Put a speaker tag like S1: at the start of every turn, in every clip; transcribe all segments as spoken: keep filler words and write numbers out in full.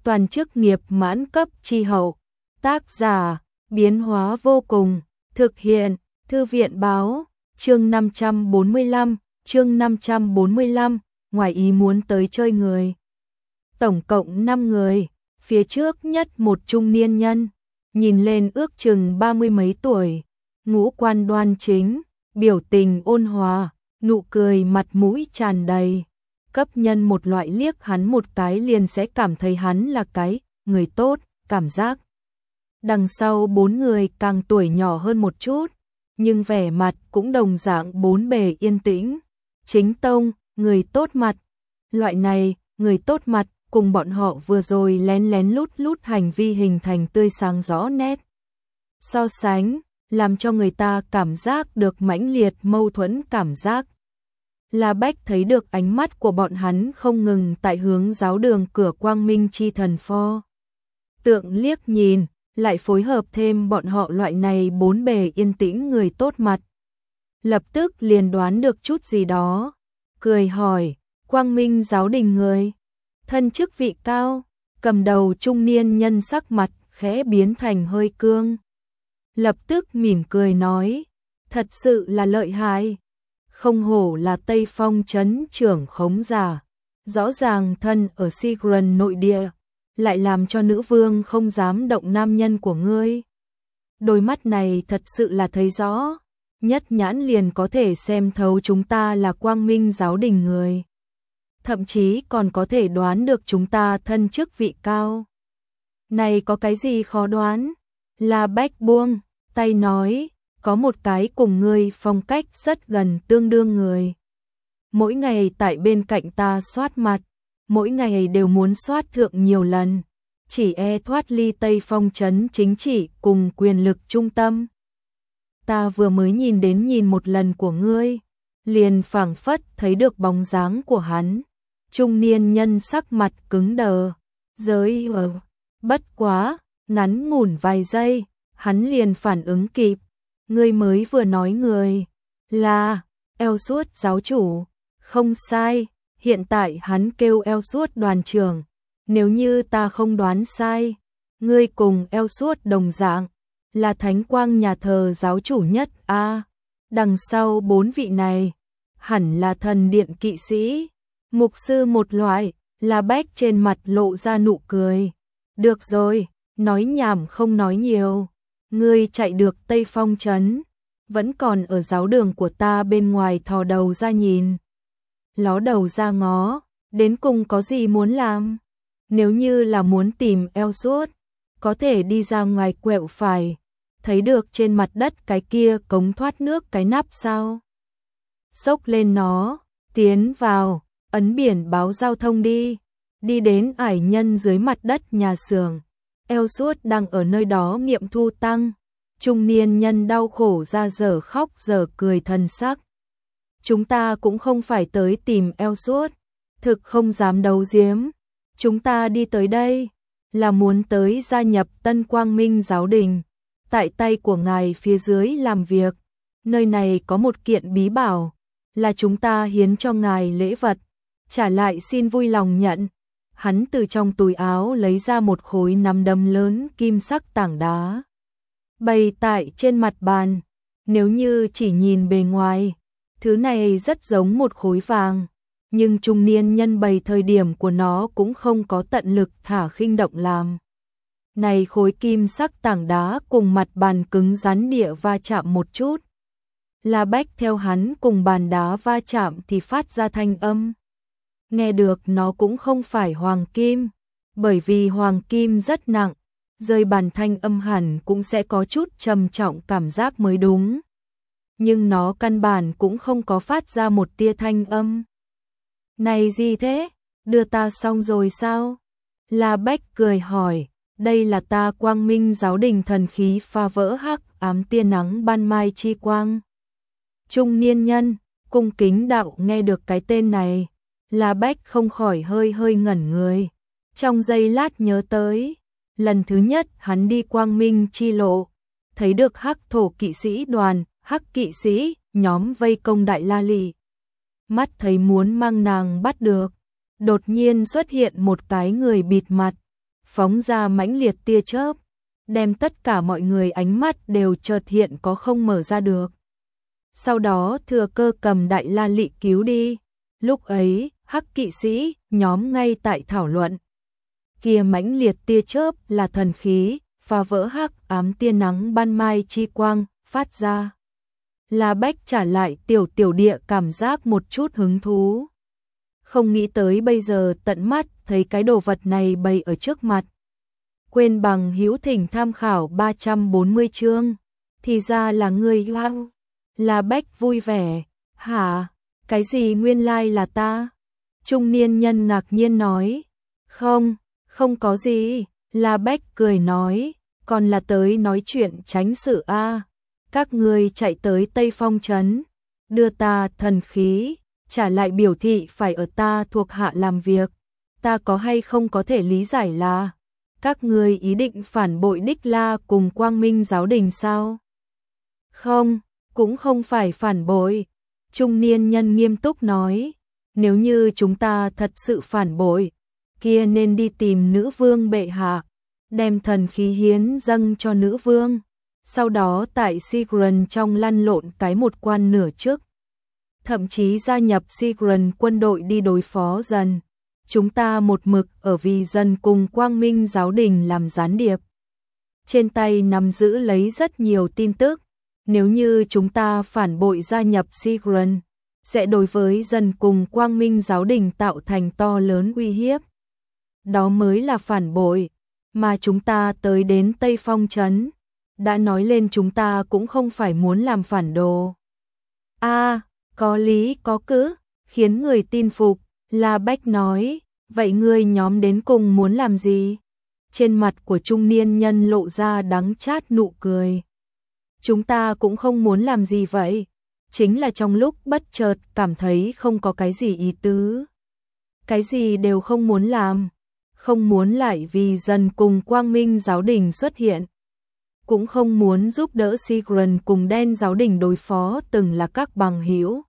S1: toàn chức nghiệp mãn cấp chi hậu. Tác giả, biến hóa vô cùng, thực hiện, Thư viện báo, chương năm trăm bốn mươi lăm, chương năm trăm bốn mươi lăm, ngoài ý muốn tới chơi người. Tổng cộng năm người, phía trước nhất một trung niên nhân, nhìn lên ước chừng ba mươi mấy tuổi, ngũ quan đoan chính, biểu tình ôn hòa, nụ cười mặt mũi tràn đầy. Cấp nhân một loại liếc hắn một cái liền sẽ cảm thấy hắn là cái người tốt, cảm giác. Đằng sau bốn người càng tuổi nhỏ hơn một chút, nhưng vẻ mặt cũng đồng dạng bốn bề yên tĩnh. Chính tông, người tốt mặt. Loại này, người tốt mặt, cùng bọn họ vừa rồi lén lén lút lút hành vi hình thành tươi sáng rõ nét. So sánh, làm cho người ta cảm giác được mãnh liệt mâu thuẫn cảm giác. La Bách thấy được ánh mắt của bọn hắn không ngừng tại hướng giáo đường cửa Quang Minh chi thần pho tượng liếc nhìn, lại phối hợp thêm bọn họ loại này bốn bề yên tĩnh người tốt mặt. Lập tức liền đoán được chút gì đó, cười hỏi, Quang Minh giáo đình người, thân chức vị cao, cầm đầu trung niên nhân sắc mặt khẽ biến thành hơi cương. Lập tức mỉm cười nói, thật sự là lợi hại. Không hổ là Tây Phong trấn trưởng khống giả, rõ ràng thân ở Sigran nội địa, lại làm cho nữ vương không dám động nam nhân của ngươi. Đôi mắt này thật sự là thấy rõ, nhất nhãn liền có thể xem thấu chúng ta là Quang Minh giáo đình người. Thậm chí còn có thể đoán được chúng ta thân chức vị cao. Này có cái gì khó đoán? La Bách buông tay nói, có một cái cùng ngươi phong cách rất gần tương đương người. Mỗi ngày tại bên cạnh ta soát mặt, mỗi ngày đều muốn soát thượng nhiều lần, chỉ e thoát ly Tây Phong trấn chính trị cùng quyền lực trung tâm. Ta vừa mới nhìn đến nhìn một lần của ngươi, liền phảng phất thấy được bóng dáng của hắn. Trung niên nhân sắc mặt cứng đờ, giới ờ, bất quá, ngắn ngủn vài giây, hắn liền phản ứng kịp. Ngươi mới vừa nói người là eo suốt giáo chủ, không sai, hiện tại hắn kêu eo suốt đoàn trưởng. Nếu như ta không đoán sai, ngươi cùng eo suốt đồng dạng, là thánh quang nhà thờ giáo chủ nhất a. À, đằng sau bốn vị này, hẳn là thần điện kỵ sĩ, mục sư một loại. La Bách trên mặt lộ ra nụ cười. Được rồi, nói nhảm không nói nhiều. Ngươi chạy được Tây Phong trấn, vẫn còn ở giáo đường của ta bên ngoài thò đầu ra nhìn. Ló đầu ra ngó, đến cùng có gì muốn làm? Nếu như là muốn tìm eo suốt, có thể đi ra ngoài quẹo phải, thấy được trên mặt đất cái kia cống thoát nước cái nắp sao? Xốc lên nó, tiến vào, ấn biển báo giao thông đi, đi đến ải nhân dưới mặt đất nhà xưởng. Eo suốt đang ở nơi đó nghiệm thu tăng. Trung niên nhân đau khổ ra giờ khóc giờ cười thần sắc. Chúng ta cũng không phải tới tìm eo suốt, thực không dám đấu giếm. Chúng ta đi tới đây là muốn tới gia nhập Tân Quang Minh giáo đình, tại tay của ngài phía dưới làm việc. Nơi này có một kiện bí bảo, là chúng ta hiến cho ngài lễ vật, trả lại xin vui lòng nhận. Hắn từ trong túi áo lấy ra một khối nắm đấm lớn kim sắc tảng đá, bày tại trên mặt bàn. Nếu như chỉ nhìn bề ngoài, thứ này rất giống một khối vàng, nhưng trung niên nhân bày thời điểm của nó cũng không có tận lực thả khinh động làm. Này khối kim sắc tảng đá cùng mặt bàn cứng rắn địa va chạm một chút. La Bách theo hắn cùng bàn đá va chạm thì phát ra thanh âm. Nghe được nó cũng không phải hoàng kim, bởi vì hoàng kim rất nặng, rơi bàn thanh âm hẳn cũng sẽ có chút trầm trọng cảm giác mới đúng. Nhưng nó căn bản cũng không có phát ra một tia thanh âm. Này gì thế? Đưa ta xong rồi sao? La Bách cười hỏi, đây là ta Quang Minh giáo đình thần khí pha vỡ hắc ám tia nắng ban mai chi quang. Trung niên nhân, cung kính đạo nghe được cái tên này. La Bách không khỏi hơi hơi ngẩn người. Trong giây lát nhớ tới, lần thứ nhất hắn đi Quang Minh chi lộ, thấy được hắc thổ kỵ sĩ đoàn, hắc kỵ sĩ, nhóm vây công Đại La Lị. Mắt thấy muốn mang nàng bắt được, đột nhiên xuất hiện một cái người bịt mặt, phóng ra mãnh liệt tia chớp, đem tất cả mọi người ánh mắt đều chợt hiện có không mở ra được. Sau đó thừa cơ cầm đại la lị cứu đi. Lúc ấy, hắc kỵ sĩ nhóm ngay tại thảo luận. Kia mãnh liệt tia chớp là thần khí, phá vỡ hắc ám tia nắng ban mai chi quang phát ra. La Bách trả lại tiểu tiểu địa cảm giác một chút hứng thú. Không nghĩ tới bây giờ tận mắt thấy cái đồ vật này bày ở trước mặt. Quên bằng hữu thỉnh tham khảo ba trăm bốn mươi chương. Thì ra là người wow. La Bách vui vẻ. Hả? Cái gì nguyên lai là ta? Trung niên nhân ngạc nhiên nói. Không, không có gì. La Bách cười nói. Còn là tới nói chuyện tránh sự a. Các ngươi chạy tới Tây Phong Trấn, đưa ta thần khí, trả lại biểu thị phải ở ta thuộc hạ làm việc. Ta có hay không có thể lý giải là các ngươi ý định phản bội Đích La cùng Quang Minh giáo đình sao? Không, cũng không phải phản bội. Trung niên nhân nghiêm túc nói, nếu như chúng ta thật sự phản bội, kia nên đi tìm nữ vương bệ hạ, đem thần khí hiến dâng cho nữ vương. Sau đó tại Sigurd trong lăn lộn cái một quan nửa trước. Thậm chí gia nhập Sigurd quân đội đi đối phó dần. Chúng ta một mực ở vì dần cùng Quang Minh giáo đình làm gián điệp. Trên tay nắm giữ lấy rất nhiều tin tức. Nếu như chúng ta phản bội gia nhập Sigurd, sẽ đối với dần cùng Quang Minh giáo đình tạo thành to lớn uy hiếp. Đó mới là phản bội. Mà chúng ta tới đến Tây Phong Trấn. Đã nói lên chúng ta cũng không phải muốn làm phản đồ. A, à, có lý có cứ, khiến người tin phục. La Bách nói, vậy ngươi nhóm đến cùng muốn làm gì? Trên mặt của trung niên nhân lộ ra đắng chát nụ cười. Chúng ta cũng không muốn làm gì vậy. Chính là trong lúc bất chợt cảm thấy không có cái gì ý tứ. Cái gì đều không muốn làm. Không muốn lại vì dần cùng Quang Minh giáo đình xuất hiện. Cũng không muốn giúp đỡ Sigurd cùng đen giáo đình đối phó từng là các bằng hữu.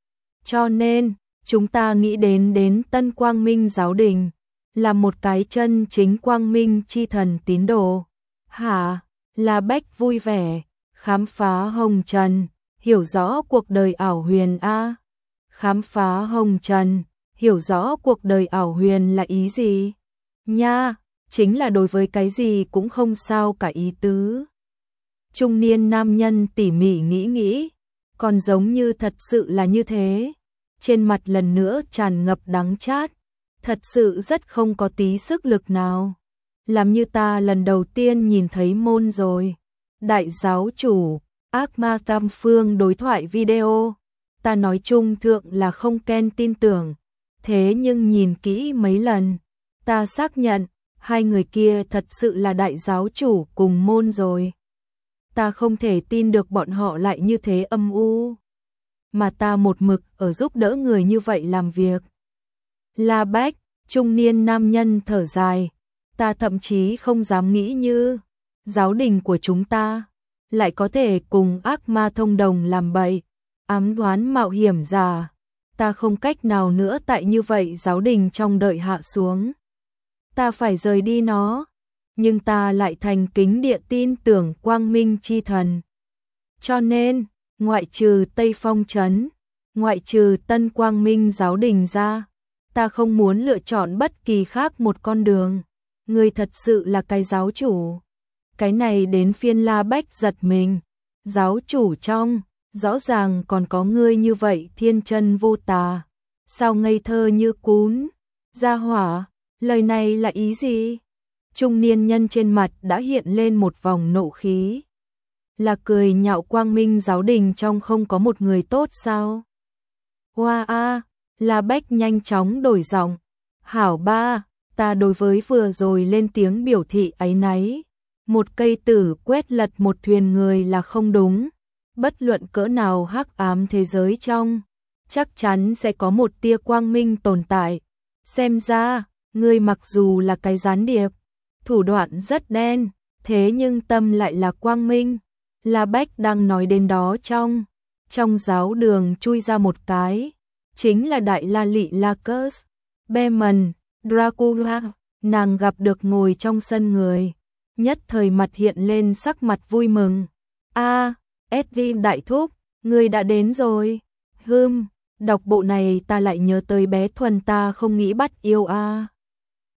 S1: Cho nên, chúng ta nghĩ đến đến Tân Quang Minh giáo đình, là một cái chân chính Quang Minh chi thần tín đồ. Hả? La Bách vui vẻ, khám phá hồng trần, hiểu rõ cuộc đời ảo huyền a. Khám phá hồng trần, hiểu rõ cuộc đời ảo huyền là ý gì? Nha! Chính là đối với cái gì cũng không sao cả ý tứ. Trung niên nam nhân tỉ mỉ nghĩ nghĩ, còn giống như thật sự là như thế. Trên mặt lần nữa tràn ngập đắng chát, thật sự rất không có tí sức lực nào. Làm như ta lần đầu tiên nhìn thấy môn rồi. Đại giáo chủ, ác ma tam phương đối thoại video. Ta nói chung thượng là không Ken tin tưởng. Thế nhưng nhìn kỹ mấy lần, ta xác nhận. Hai người kia thật sự là đại giáo chủ cùng môn rồi. Ta không thể tin được bọn họ lại như thế âm u. Mà ta một mực ở giúp đỡ người như vậy làm việc. La Bách, trung niên nam nhân thở dài. Ta thậm chí không dám nghĩ như giáo đình của chúng ta lại có thể cùng ác ma thông đồng làm bậy, ám đoán mạo hiểm giả. Ta không cách nào nữa tại như vậy giáo đình trong đợi hạ xuống. Ta phải rời đi nó, nhưng ta lại thành kính địa tin tưởng Quang Minh chi thần. Cho nên, ngoại trừ Tây Phong Trấn, ngoại trừ Tân Quang Minh giáo đình ra, ta không muốn lựa chọn bất kỳ khác một con đường. Ngươi thật sự là cái giáo chủ. Cái này đến phiên La Bách giật mình. Giáo chủ trong, rõ ràng còn có ngươi như vậy thiên chân vô tà. Sao ngây thơ như cún, gia hỏa. Lời này là ý gì? Trung niên nhân trên mặt đã hiện lên một vòng nộ khí. Là cười nhạo Quang Minh giáo đình trong không có một người tốt sao? Hoa a, La Bách nhanh chóng đổi giọng. Hảo ba, ta đối với vừa rồi lên tiếng biểu thị áy náy. Một cây tử quét lật một thuyền người là không đúng. Bất luận cỡ nào hắc ám thế giới trong, chắc chắn sẽ có một tia quang minh tồn tại. Xem ra, ngươi mặc dù là cái gián điệp, thủ đoạn rất đen, thế nhưng tâm lại là quang minh. La Bách đang nói đến đó trong, trong giáo đường chui ra một cái, chính là đại la lị Lacus, Behmen, Dracula, nàng gặp được ngồi trong sân người, nhất thời mặt hiện lên sắc mặt vui mừng. A, Edwin đại thúc, ngươi đã đến rồi. Hừm, đọc bộ này ta lại nhớ tới bé Thuần ta không nghĩ bắt yêu a.